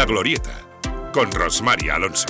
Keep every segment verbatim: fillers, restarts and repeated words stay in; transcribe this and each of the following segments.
Glorieta, con Rosmar Alonso.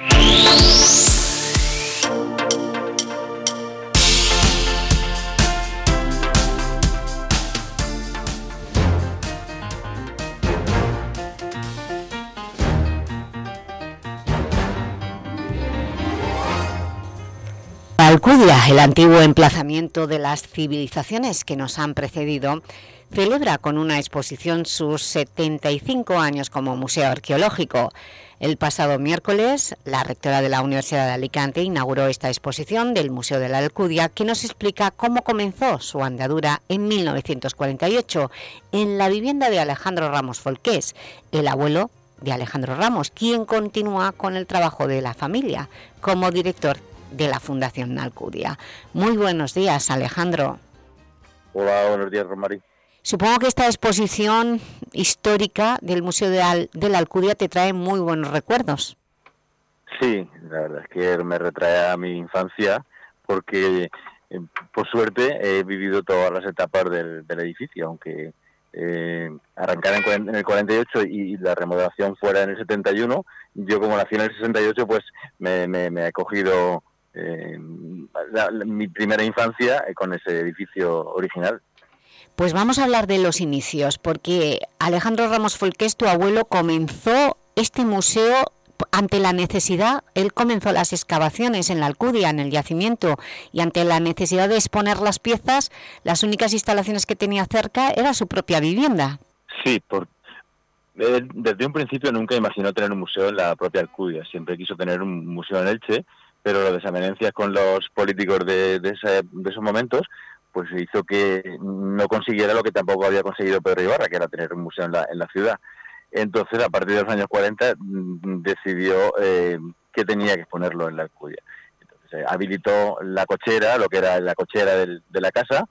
Alcudia, el antiguo emplazamiento de las civilizaciones que nos han precedido, celebra con una exposición sus setenta y cinco años como museo arqueológico. El pasado miércoles, la rectora de la Universidad de Alicante inauguró esta exposición del Museo de la Alcudia, que nos explica cómo comenzó su andadura en mil novecientos cuarenta y ocho en la vivienda de Alejandro Ramos Folqués, el abuelo de Alejandro Ramos, quien continúa con el trabajo de la familia como director de la Fundación Alcudia. Muy buenos días, Alejandro. Hola, buenos días, Rosmar. Supongo que esta exposición histórica del Museo de, Al de la Alcudia te trae muy buenos recuerdos. Sí, la verdad es que me retrae a mi infancia porque, eh, por suerte, he vivido todas las etapas del, del edificio, aunque eh, arrancara en, en el cuarenta y ocho y, y la remodelación fuera en el setenta y uno, yo como nací en el sesenta y ocho, pues me, me, me he cogido eh, la, la, mi primera infancia con ese edificio original. Pues vamos a hablar de los inicios, porque Alejandro Ramos Folqués, tu abuelo, comenzó este museo ante la necesidad, él comenzó las excavaciones en la Alcudia, en el yacimiento, y ante la necesidad de exponer las piezas, las únicas instalaciones que tenía cerca era su propia vivienda. Sí, por, eh, desde un principio nunca imaginó tener un museo en la propia Alcudia, siempre quiso tener un museo en Elche, pero las desavenencias con los políticos de, de, ese, de esos momentos pues hizo que no consiguiera lo que tampoco había conseguido Pedro Ibarra, que era tener un museo en la, en la ciudad. Entonces, a partir de los años cuarenta, decidió eh, que tenía que ponerlo en la Alcudia. Entonces, eh, habilitó la cochera, lo que era la cochera del, de la casa,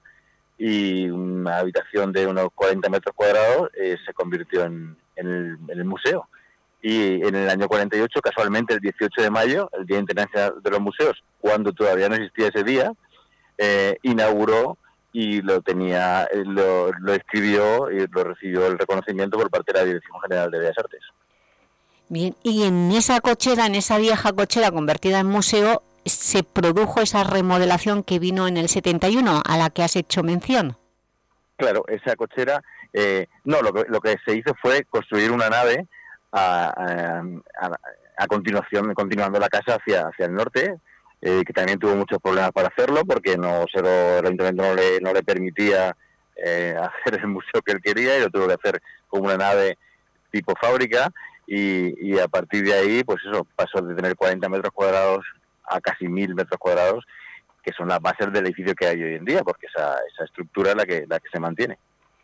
y una habitación de unos cuarenta metros cuadrados eh, se convirtió en, en, el, en el museo. Y en el año cuarenta y ocho, casualmente, el dieciocho de mayo, el Día Internacional de los Museos, cuando todavía no existía ese día, Eh, inauguró y lo tenía, lo, lo escribió y lo recibió el reconocimiento por parte de la Dirección General de Bellas Artes. Bien, y en esa cochera, en esa vieja cochera convertida en museo, se produjo esa remodelación que vino en el setenta y uno, a la que has hecho mención. Claro, esa cochera, eh, no, lo que, lo que se hizo fue construir una nave a, a, a, a continuación, continuando la casa hacia, hacia el norte, Eh, que también tuvo muchos problemas para hacerlo porque no se lo, el ayuntamiento no le, no le permitía eh, hacer el museo que él quería y lo tuvo que hacer como una nave tipo fábrica y, y a partir de ahí pues eso pasó de tener cuarenta metros cuadrados a casi mil metros cuadrados, que son las bases del edificio que hay hoy en día, porque esa, esa estructura es la que, la que se mantiene.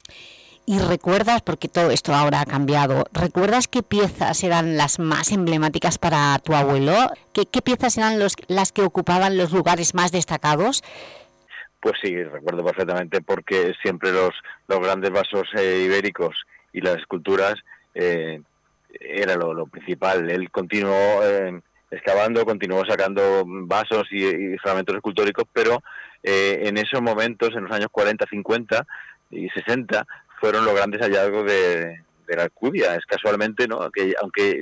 Y recuerdas, porque todo esto ahora ha cambiado, ¿recuerdas qué piezas eran las más emblemáticas para tu abuelo? ¿Qué, qué piezas eran los, las que ocupaban los lugares más destacados? Pues sí, recuerdo perfectamente, porque siempre los, los grandes vasos eh, ibéricos y las esculturas eh, era lo, lo principal. Él continuó eh, excavando, continuó sacando vasos y, y fragmentos escultóricos, pero eh, en esos momentos, en los años cuarenta, cincuenta y sesenta, fueron los grandes hallazgos de, de la Alcudia. Es casualmente, ¿no?, que aunque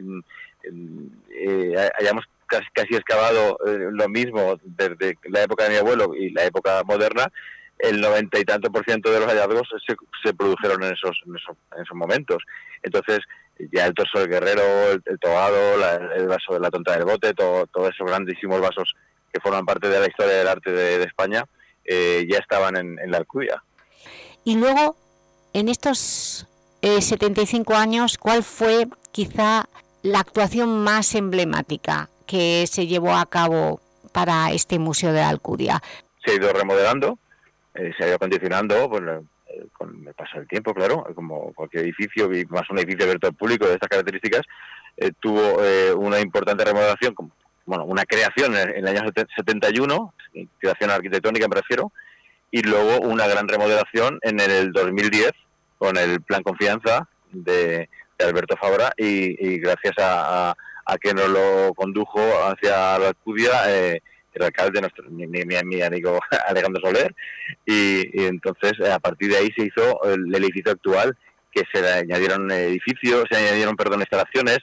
eh, hayamos casi, casi excavado eh, lo mismo desde la época de mi abuelo y la época moderna, el noventa y tanto por ciento de los hallazgos se, se produjeron en esos, en esos en esos momentos. Entonces, ya el torso del guerrero, el, el togado, la, el vaso de la tonta del bote, todo, todos esos grandísimos vasos que forman parte de la historia del arte de, de España, eh, ya estaban en, en la Alcudia. Y luego, en estos eh, setenta y cinco años, ¿cuál fue quizá la actuación más emblemática que se llevó a cabo para este Museo de la Alcudia? Se ha ido remodelando, eh, se ha ido acondicionando pues, eh, con el paso del tiempo, claro, como cualquier edificio, y más un edificio abierto al público de estas características, eh, tuvo eh, una importante remodelación, como, bueno, una creación en, en el año setenta y uno, creación arquitectónica me refiero, y luego una gran remodelación en el dos mil diez con el Plan Confianza de, de Alberto Fabra y, y gracias a, a, a que nos lo condujo hacia la Alcudia eh, el alcalde, nuestro, mi, mi, mi amigo Alejandro Soler, y, y entonces a partir de ahí se hizo el, el edificio actual, que se le añadieron edificios, se añadieron, perdón, instalaciones,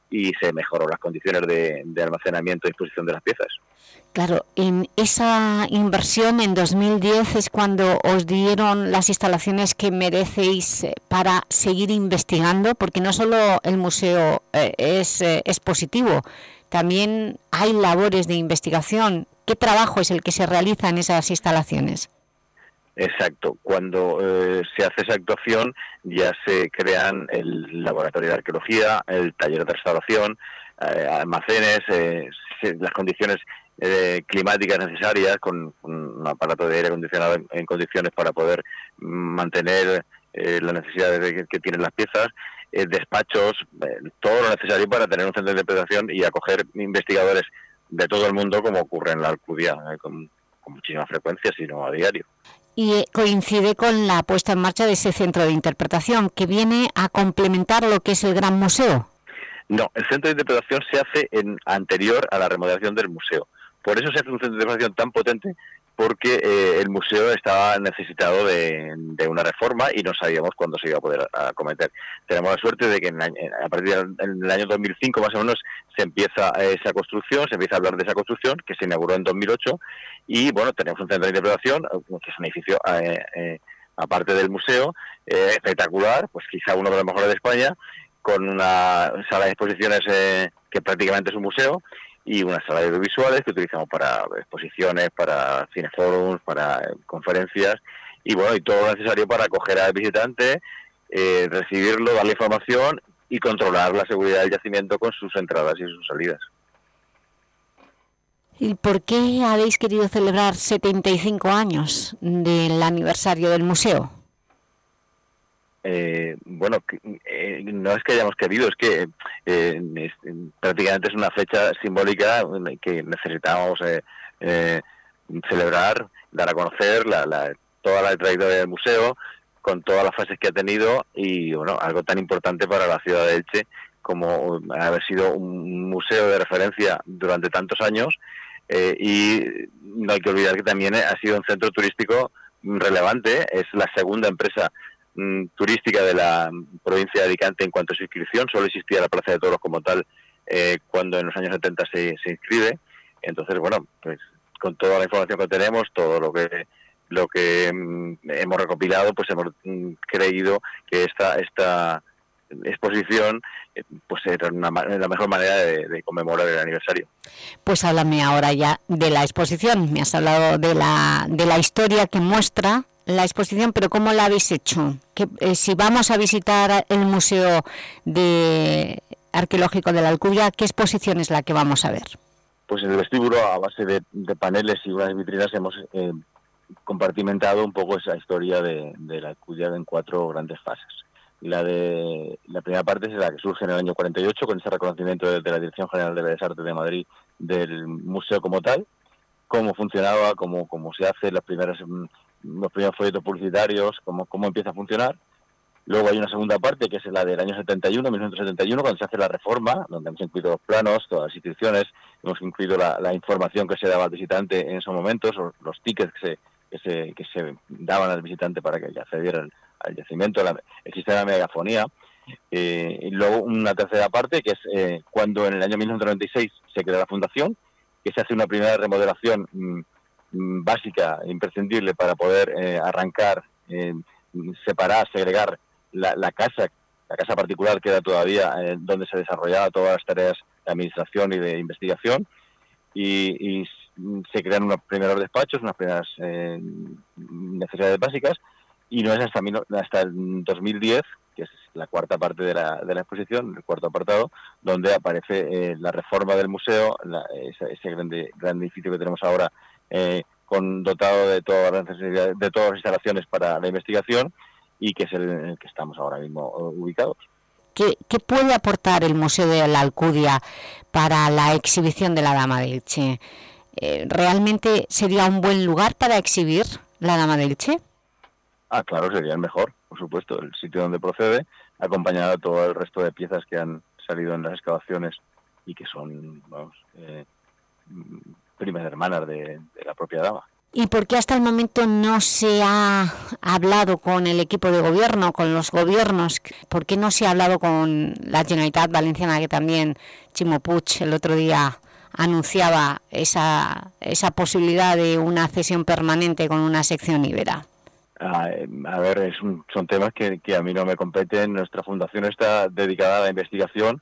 y se mejoró las condiciones de, de almacenamiento y disposición de las piezas. Claro, en esa inversión en dos mil diez es cuando os dieron las instalaciones que merecéis para seguir investigando, porque no solo el museo eh, es eh, expositivo, también hay labores de investigación. ¿Qué trabajo es el que se realiza en esas instalaciones? Exacto. Cuando eh, se hace esa actuación ya se crean el laboratorio de arqueología, el taller de restauración, eh, almacenes, eh, se, las condiciones eh, climáticas necesarias, con, con un aparato de aire acondicionado en, en condiciones para poder mantener eh, las necesidades que, que tienen las piezas, eh, despachos, eh, todo lo necesario para tener un centro de interpretación y acoger investigadores de todo el mundo, como ocurre en la Alcudia, eh, con, con muchísima frecuencia, sino a diario. Y coincide con la puesta en marcha de ese centro de interpretación, que viene a complementar lo que es el Gran Museo. No, el centro de interpretación se hace en anterior a la remodelación del museo. Por eso se hace un centro de interpretación tan potente, porque eh, el museo estaba necesitado de, de una reforma y no sabíamos cuándo se iba a poder acometer. Tenemos la suerte de que en, en, a partir del año dos mil cinco más o menos se empieza esa construcción, se empieza a hablar de esa construcción, que se inauguró en dos mil ocho, y bueno, tenemos un centro de interpretación, que es un edificio eh, eh, aparte del museo, eh, espectacular, pues quizá uno de los mejores de España, con una sala de exposiciones eh, que prácticamente es un museo, y una sala de audiovisuales que utilizamos para exposiciones, para cineforums, para eh, conferencias, y bueno, y todo lo necesario para acoger al visitante, eh, recibirlo, darle información y controlar la seguridad del yacimiento con sus entradas y sus salidas. ¿Y por qué habéis querido celebrar setenta y cinco años del aniversario del museo? Eh, bueno, eh, no es que hayamos querido, es que eh, es, prácticamente es una fecha simbólica que necesitamos eh, eh, celebrar, dar a conocer la, la, toda la trayectoria del museo, con todas las fases que ha tenido, y bueno, algo tan importante para la ciudad de Elche como haber sido un museo de referencia durante tantos años, eh, y no hay que olvidar que también ha sido un centro turístico relevante, es la segunda empresa turística de la provincia de Alicante en cuanto a su inscripción. Solo existía la Plaza de Toros como tal eh, cuando en los años setenta se, se inscribe. Entonces, bueno, pues con toda la información que tenemos, todo lo que lo que mm, hemos recopilado, pues hemos mm, creído que esta esta exposición eh, pues era una, la mejor manera de, de conmemorar el aniversario. Pues háblame ahora ya de la exposición. Me has hablado de la de la historia que muestra la exposición, pero ¿cómo la habéis hecho? Que, eh, si vamos a visitar el Museo de Arqueológico de la Alcudia, ¿qué exposición es la que vamos a ver? Pues en el vestíbulo, a base de, de paneles y unas vitrinas, hemos eh, compartimentado un poco esa historia de, de la Alcudia en cuatro grandes fases. La de la primera parte es la que surge en el año cuarenta y ocho, con ese reconocimiento de, de la Dirección General de Bellas Artes de Madrid del museo como tal, cómo funcionaba, cómo, cómo se hace, las primeras... los primeros folletos publicitarios, cómo, cómo empieza a funcionar. Luego hay una segunda parte, que es la del año setenta y uno, mil novecientos setenta y uno, cuando se hace la reforma, donde hemos incluido los planos, todas las inscripciones, hemos incluido la, la información que se daba al visitante en esos momentos, los tickets que se, que se, que se daban al visitante para que accediera al, al yacimiento, la, el sistema de megafonía. Eh, y luego una tercera parte, que es eh, cuando en el año mil novecientos noventa y seis se crea la fundación, que se hace una primera remodelación mmm, básica, imprescindible para poder eh, arrancar, eh, separar, segregar la, la casa, la casa particular que era todavía eh, donde se desarrollaba todas las tareas de administración y de investigación, y, y se crean unos primeros despachos, unas primeras eh, necesidades básicas, y no es hasta, hasta el dos mil diez, que es la cuarta parte de la, de la exposición, el cuarto apartado, donde aparece eh, la reforma del museo, la, ese, ese grande, gran edificio que tenemos ahora, Eh, con dotado de todas las necesidades, de todas las instalaciones para la investigación, y que es el en el que estamos ahora mismo ubicados. ¿Qué, qué puede aportar el Museo de la Alcudia para la exhibición de la Dama de Elche? Eh, ¿Realmente sería un buen lugar para exhibir la Dama de Elche? Ah, claro, sería el mejor, por supuesto, el sitio donde procede, acompañado de todo el resto de piezas que han salido en las excavaciones y que son, vamos, eh, primas hermanas de, de la propia dama. ¿Y por qué hasta el momento no se ha hablado con el equipo de gobierno, con los gobiernos? ¿Por qué no se ha hablado con la Generalitat Valenciana, que también Ximo Puig el otro día anunciaba esa, esa posibilidad de una cesión permanente con una sección ibera? A, a ver, es un, son temas que, que a mí no me competen. Nuestra fundación está dedicada a la investigación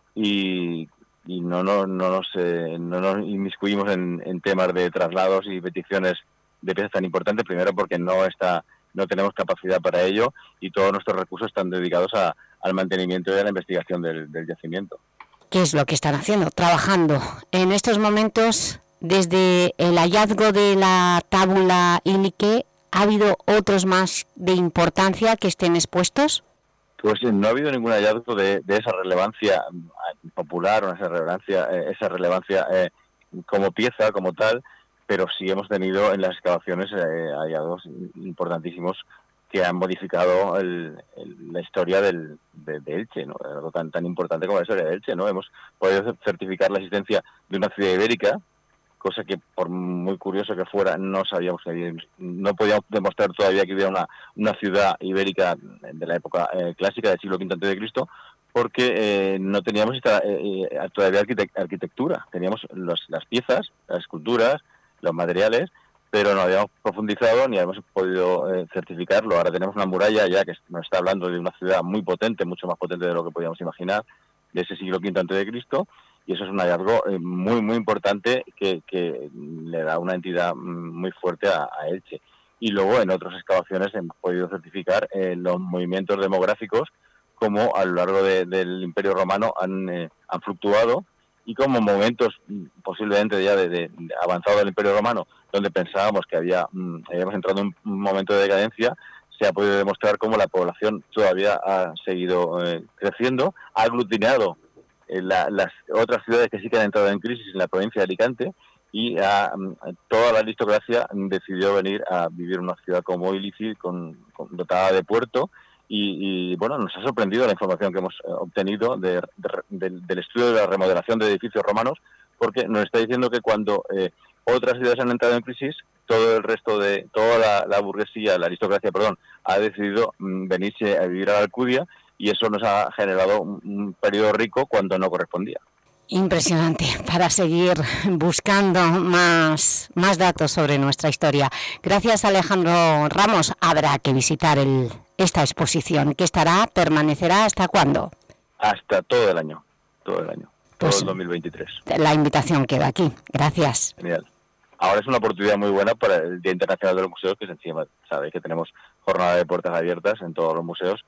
y... y no, no, no, nos, eh, no nos inmiscuimos en, en temas de traslados y peticiones de piezas tan importantes, primero porque no está no tenemos capacidad para ello y todos nuestros recursos están dedicados a, al mantenimiento y a la investigación del, del yacimiento. ¿Qué es lo que están haciendo? Trabajando. En estos momentos, desde el hallazgo de la tábula Ilique, ¿ha habido otros más de importancia que estén expuestos? Pues no ha habido ningún hallazgo de, de esa relevancia popular o esa relevancia, eh, esa relevancia eh, como pieza, como tal, pero sí hemos tenido en las excavaciones eh, hallazgos importantísimos que han modificado el, el, la historia del, de, de Elche, ¿no? Algo tan, tan importante como la historia de Elche, ¿no? Hemos podido certificar la existencia de una ciudad ibérica, cosa que por muy curioso que fuera no sabíamos que había, no podíamos demostrar todavía que hubiera una, una ciudad ibérica de la época eh, clásica del siglo quinto antes de Cristo, porque eh, no teníamos esta, eh, todavía arquitect- arquitectura, teníamos los, las piezas, las esculturas, los materiales, pero no habíamos profundizado ni habíamos podido eh, certificarlo. Ahora tenemos una muralla ya que nos está hablando de una ciudad muy potente, mucho más potente de lo que podíamos imaginar, de ese siglo quinto antes de Cristo, y eso es un hallazgo eh, muy, muy importante que, que le da una entidad muy fuerte a, a Elche. Y luego en otras excavaciones hemos podido certificar eh, los movimientos demográficos, como a lo largo de, del Imperio Romano han, eh, han fluctuado, y como momentos posiblemente ya de, de, de avanzado del Imperio Romano, donde pensábamos que había mm, habíamos entrado en un momento de decadencia, se ha podido demostrar cómo la población todavía ha seguido eh, creciendo, ha aglutinado eh, la, las otras ciudades que sí que han entrado en crisis en la provincia de Alicante, y a, toda la aristocracia decidió venir a vivir en una ciudad como Ilici, con, con, dotada de puerto. Y, y bueno, nos ha sorprendido la información que hemos eh, obtenido de, de, de, del estudio de la remodelación de edificios romanos, porque nos está diciendo que cuando eh, otras ciudades han entrado en crisis, todo el resto de, toda la, la burguesía, la aristocracia, perdón, ha decidido mm, venirse a vivir a la Alcudia, y eso nos ha generado un, un periodo rico cuando no correspondía. Impresionante, para seguir buscando más, más datos sobre nuestra historia. Gracias, Alejandro Ramos. Habrá que visitar el, esta exposición, que estará, permanecerá ¿hasta cuándo? Hasta todo el año, todo el año, todo pues, el dos mil veintitrés. La invitación queda aquí. Gracias. Genial. Ahora es una oportunidad muy buena para el Día Internacional de los Museos, que es encima, sabéis que tenemos jornada de puertas abiertas en todos los museos,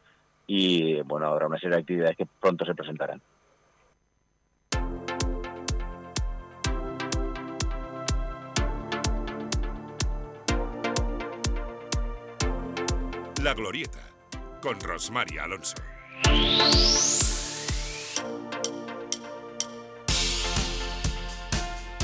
y bueno, habrá una serie de actividades que pronto se presentarán. La Glorieta, con Rosmar Alonso.